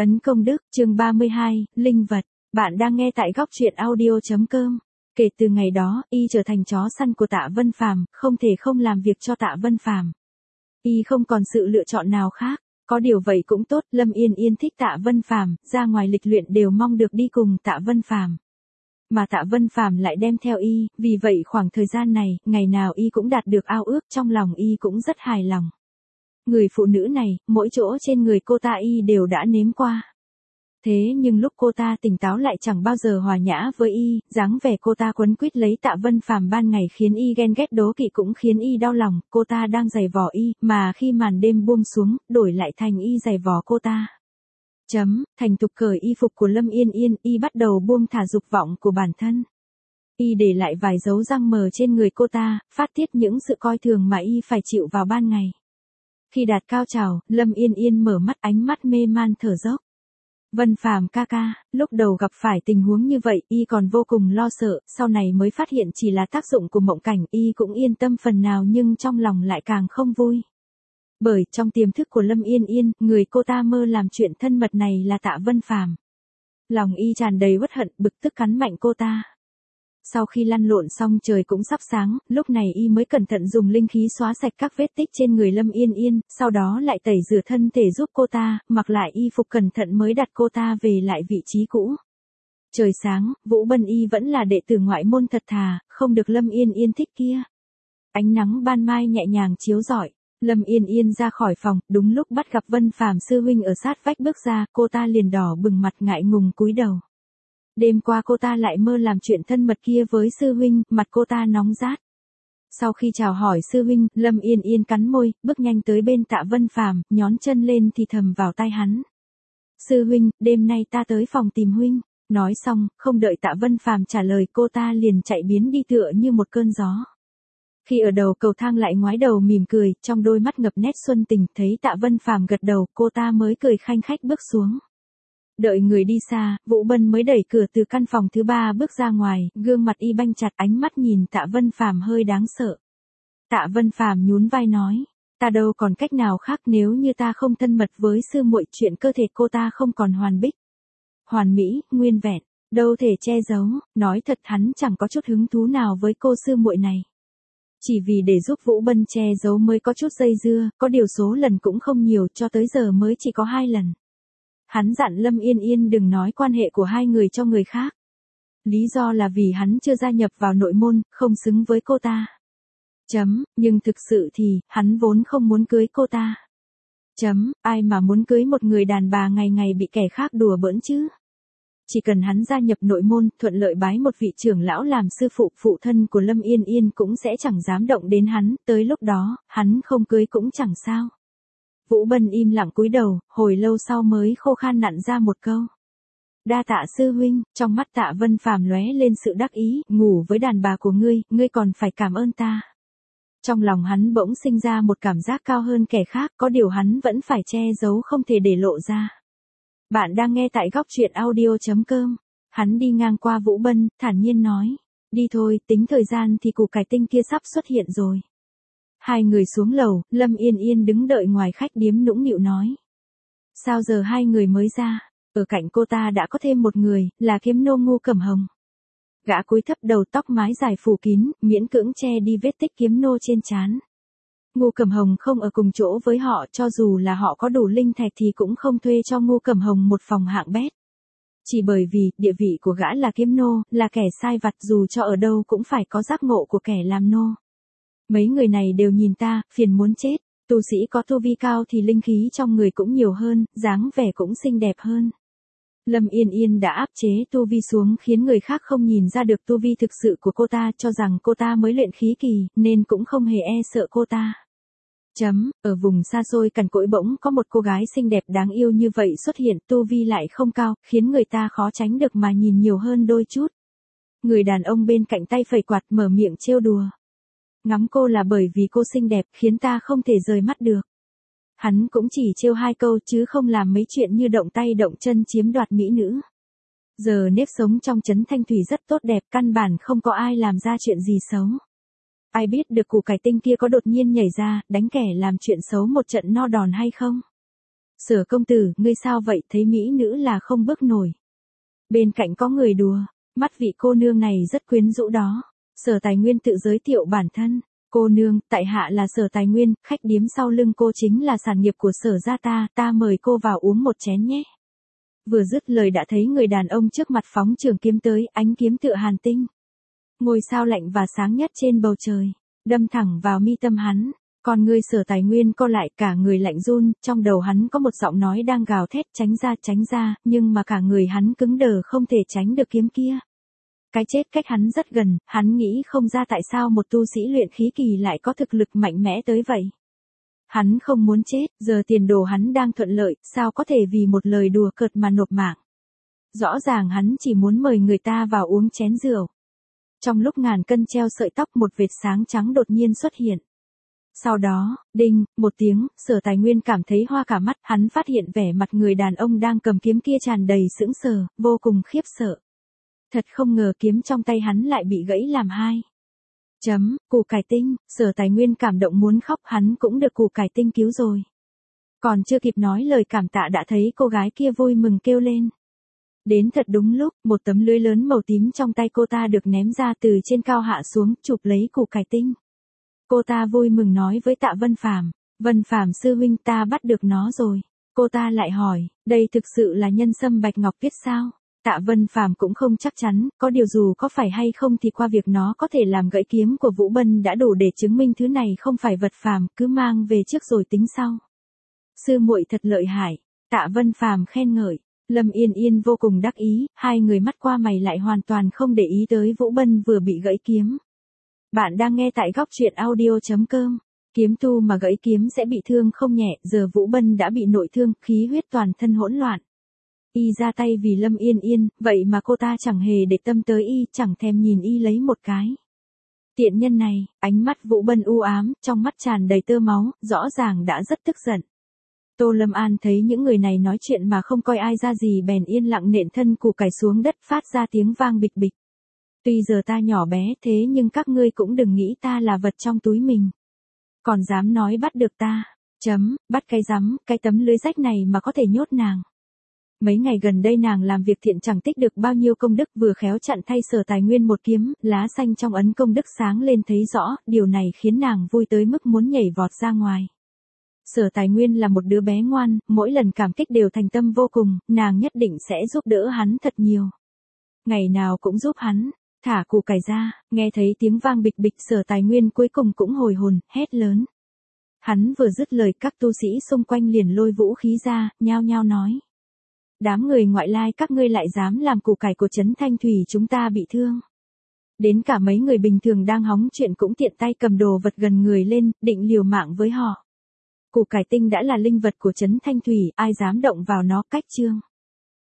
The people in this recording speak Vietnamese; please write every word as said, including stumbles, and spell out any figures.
Ấn công đức, chương ba mươi hai, Linh vật. Bạn đang nghe tại góc truyện audio.com. Kể từ ngày đó, y trở thành chó săn của Tạ Vân Phàm, không thể không làm việc cho Tạ Vân Phàm. Y không còn sự lựa chọn nào khác. Có điều vậy cũng tốt, Lâm Yên Yên thích Tạ Vân Phàm, ra ngoài lịch luyện đều mong được đi cùng Tạ Vân Phàm. Mà Tạ Vân Phàm lại đem theo y, vì vậy khoảng thời gian này, ngày nào y cũng đạt được ao ước, trong lòng y cũng rất hài lòng. Người phụ nữ này, mỗi chỗ trên người cô ta y đều đã nếm qua. Thế nhưng lúc cô ta tỉnh táo lại chẳng bao giờ hòa nhã với y, dáng vẻ cô ta quấn quýt lấy Tạ Vân Phàm ban ngày khiến y ghen ghét đố kỵ cũng khiến y đau lòng, cô ta đang giày vò y, mà khi màn đêm buông xuống, đổi lại thành y giày vò cô ta. Chấm, thành thục cởi y phục của Lâm Yên Yên, y bắt đầu buông thả dục vọng của bản thân. Y để lại vài dấu răng mờ trên người cô ta, phát tiết những sự coi thường mà y phải chịu vào ban ngày. Khi đạt cao trào, Lâm Yên Yên mở mắt, ánh mắt mê man thở dốc. Vân Phàm ca ca, lúc đầu gặp phải tình huống như vậy, y còn vô cùng lo sợ, sau này mới phát hiện chỉ là tác dụng của mộng cảnh, y cũng yên tâm phần nào nhưng trong lòng lại càng không vui. Bởi trong tiềm thức của Lâm Yên Yên, người cô ta mơ làm chuyện thân mật này là Tạ Vân Phàm. Lòng y tràn đầy uất hận, bực tức cắn mạnh cô ta. Sau khi lăn lộn xong trời cũng sắp sáng, lúc này y mới cẩn thận dùng linh khí xóa sạch các vết tích trên người Lâm Yên Yên, sau đó lại tẩy rửa thân thể giúp cô ta, mặc lại y phục cẩn thận mới đặt cô ta về lại vị trí cũ. Trời sáng, Vũ Bân Y vẫn là đệ tử ngoại môn thật thà, không được Lâm Yên Yên thích kia. Ánh nắng ban mai nhẹ nhàng chiếu rọi, Lâm Yên Yên ra khỏi phòng, đúng lúc bắt gặp Vân Phàm sư huynh ở sát vách bước ra, cô ta liền đỏ bừng mặt ngại ngùng cúi đầu. Đêm qua cô ta lại mơ làm chuyện thân mật kia với sư huynh, mặt cô ta nóng rát. Sau khi chào hỏi sư huynh, Lâm Yên Yên cắn môi, bước nhanh tới bên Tạ Vân Phàm, nhón chân lên thì thầm vào tai hắn. Sư huynh, đêm nay ta tới phòng tìm huynh. Nói xong, không đợi Tạ Vân Phàm trả lời cô ta liền chạy biến đi tựa như một cơn gió. Khi ở đầu cầu thang lại ngoái đầu mỉm cười, trong đôi mắt ngập nét xuân tình, thấy Tạ Vân Phàm gật đầu, cô ta mới cười khanh khách bước xuống. Đợi người đi xa, Vũ Bân mới đẩy cửa từ căn phòng thứ ba bước ra ngoài, gương mặt y banh chặt, ánh mắt nhìn Tạ Vân Phàm hơi đáng sợ. Tạ Vân Phàm nhún vai nói, ta đâu còn cách nào khác, nếu như ta không thân mật với sư muội, chuyện cơ thể cô ta không còn hoàn bích. Hoàn mỹ, nguyên vẹn, đâu thể che giấu, nói thật hắn chẳng có chút hứng thú nào với cô sư muội này. Chỉ vì để giúp Vũ Bân che giấu mới có chút dây dưa, có điều số lần cũng không nhiều, cho tới giờ mới chỉ có hai lần. Hắn dặn Lâm Yên Yên đừng nói quan hệ của hai người cho người khác. Lý do là vì hắn chưa gia nhập vào nội môn, không xứng với cô ta. Chấm, nhưng thực sự thì, hắn vốn không muốn cưới cô ta. Chấm, ai mà muốn cưới một người đàn bà ngày ngày bị kẻ khác đùa bỡn chứ. Chỉ cần hắn gia nhập nội môn, thuận lợi bái một vị trưởng lão làm sư phụ, phụ thân của Lâm Yên Yên cũng sẽ chẳng dám động đến hắn, tới lúc đó, hắn không cưới cũng chẳng sao. Vũ Bân im lặng cúi đầu, hồi lâu sau mới khô khan nặn ra một câu. Đa tạ sư huynh, trong mắt Tạ Vân Phàm lóe lên sự đắc ý, ngủ với đàn bà của ngươi, ngươi còn phải cảm ơn ta. Trong lòng hắn bỗng sinh ra một cảm giác cao hơn kẻ khác, có điều hắn vẫn phải che giấu không thể để lộ ra. Bạn đang nghe tại góc truyện audio.com. Hắn đi ngang qua Vũ Bân, thản nhiên nói. Đi thôi, tính thời gian thì củ cải tinh kia sắp xuất hiện rồi. Hai người xuống lầu, Lâm Yên Yên đứng đợi ngoài khách điếm nũng nịu nói. Sao giờ hai người mới ra? Ở cạnh cô ta đã có thêm một người, là kiếm nô Ngô Cẩm Hồng. Gã cúi thấp đầu, tóc mái dài phủ kín, miễn cưỡng che đi vết tích kiếm nô trên trán. Ngô Cẩm Hồng không ở cùng chỗ với họ, cho dù là họ có đủ linh thạch thì cũng không thuê cho Ngô Cẩm Hồng một phòng hạng bét. Chỉ bởi vì, địa vị của gã là kiếm nô, là kẻ sai vặt, dù cho ở đâu cũng phải có giác ngộ của kẻ làm nô. Mấy người này đều nhìn ta, phiền muốn chết, tu sĩ có tu vi cao thì linh khí trong người cũng nhiều hơn, dáng vẻ cũng xinh đẹp hơn. Lâm Yên Yên đã áp chế tu vi xuống khiến người khác không nhìn ra được tu vi thực sự của cô ta, cho rằng cô ta mới luyện khí kỳ, nên cũng không hề e sợ cô ta. Chấm, ở vùng xa xôi cằn cỗi bỗng có một cô gái xinh đẹp đáng yêu như vậy xuất hiện, tu vi lại không cao, khiến người ta khó tránh được mà nhìn nhiều hơn đôi chút. Người đàn ông bên cạnh tay phẩy quạt mở miệng trêu đùa. Ngắm cô là bởi vì cô xinh đẹp, khiến ta không thể rời mắt được. Hắn cũng chỉ trêu hai câu chứ không làm mấy chuyện như động tay động chân chiếm đoạt mỹ nữ. Giờ nếp sống trong trấn Thanh Thủy rất tốt đẹp, căn bản không có ai làm ra chuyện gì xấu. Ai biết được củ cải tinh kia có đột nhiên nhảy ra, đánh kẻ làm chuyện xấu một trận no đòn hay không? Sở công tử, ngươi sao vậy, thấy mỹ nữ là không bước nổi. Bên cạnh có người đùa, mắt vị cô nương này rất quyến rũ đó. Sở Tài Nguyên tự giới thiệu bản thân. Cô nương, tại hạ là Sở Tài Nguyên, khách điếm sau lưng cô chính là sản nghiệp của Sở gia ta, ta mời cô vào uống một chén nhé. Vừa dứt lời đã thấy người đàn ông trước mặt phóng trường kiếm tới, ánh kiếm tựa hàn tinh. Ngôi sao lạnh và sáng nhất trên bầu trời, đâm thẳng vào mi tâm hắn. Còn người Sở Tài Nguyên co lại, cả người lạnh run, trong đầu hắn có một giọng nói đang gào thét, tránh ra tránh ra, nhưng mà cả người hắn cứng đờ không thể tránh được kiếm kia. Cái chết cách hắn rất gần, hắn nghĩ không ra tại sao một tu sĩ luyện khí kỳ lại có thực lực mạnh mẽ tới vậy. Hắn không muốn chết, giờ tiền đồ hắn đang thuận lợi, sao có thể vì một lời đùa cợt mà nộp mạng. Rõ ràng hắn chỉ muốn mời người ta vào uống chén rượu. Trong lúc ngàn cân treo sợi tóc, một vệt sáng trắng đột nhiên xuất hiện. Sau đó, đinh, một tiếng, Sở Tài Nguyên cảm thấy hoa cả mắt, hắn phát hiện vẻ mặt người đàn ông đang cầm kiếm kia tràn đầy sững sờ, vô cùng khiếp sợ. Thật không ngờ kiếm trong tay hắn lại bị gãy làm hai. Chấm, củ cải tinh, Sở Tài Nguyên cảm động muốn khóc, hắn cũng được củ cải tinh cứu rồi. Còn chưa kịp nói lời cảm tạ đã thấy cô gái kia vui mừng kêu lên. Đến thật đúng lúc, một tấm lưới lớn màu tím trong tay cô ta được ném ra từ trên cao hạ xuống, chụp lấy củ cải tinh. Cô ta vui mừng nói với Tạ Vân Phàm, Vân Phàm sư huynh, ta bắt được nó rồi. Cô ta lại hỏi, đây thực sự là nhân sâm bạch ngọc viết sao? Tạ Vân Phàm cũng không chắc chắn, có điều dù có phải hay không thì qua việc nó có thể làm gãy kiếm của Vũ Bân đã đủ để chứng minh thứ này không phải vật phàm, cứ mang về trước rồi tính sau. Sư muội thật lợi hại, Tạ Vân Phàm khen ngợi. Lâm Yên Yên vô cùng đắc ý, hai người mắt qua mày lại hoàn toàn không để ý tới Vũ Bân vừa bị gãy kiếm. Bạn đang nghe tại góc truyện audio chấm com. Kiếm tu mà gãy kiếm sẽ bị thương không nhẹ, giờ Vũ Bân đã bị nội thương, khí huyết toàn thân hỗn loạn. Y ra tay vì Lâm Yên Yên, vậy mà cô ta chẳng hề để tâm tới y, chẳng thèm nhìn y lấy một cái. Tiện nhân này, ánh mắt Vũ Bân u ám, trong mắt tràn đầy tơ máu, rõ ràng đã rất tức giận. Tô Lâm An thấy những người này nói chuyện mà không coi ai ra gì bèn yên lặng nện thân củ cải xuống đất, phát ra tiếng vang bịch bịch. Tuy giờ ta nhỏ bé thế nhưng các ngươi cũng đừng nghĩ ta là vật trong túi mình. Còn dám nói bắt được ta, chấm, bắt cái rắm, cái tấm lưới rách này mà có thể nhốt nàng. Mấy ngày gần đây nàng làm việc thiện chẳng tích được bao nhiêu công đức, vừa khéo chặn thay Sở Tài Nguyên một kiếm, lá xanh trong ấn công đức sáng lên thấy rõ, điều này khiến nàng vui tới mức muốn nhảy vọt ra ngoài. Sở Tài Nguyên là một đứa bé ngoan, mỗi lần cảm kích đều thành tâm vô cùng, nàng nhất định sẽ giúp đỡ hắn thật nhiều. Ngày nào cũng giúp hắn, thả củ cải ra, nghe thấy tiếng vang bịch bịch, Sở Tài Nguyên cuối cùng cũng hồi hồn, hét lớn. Hắn vừa dứt lời các tu sĩ xung quanh liền lôi vũ khí ra, nhao nhao nói. Đám người ngoại lai các ngươi lại dám làm củ cải của Trấn Thanh Thủy chúng ta bị thương. Đến cả mấy người bình thường đang hóng chuyện cũng tiện tay cầm đồ vật gần người lên, định liều mạng với họ. Củ cải tinh đã là linh vật của Trấn Thanh Thủy, ai dám động vào nó, cách chương.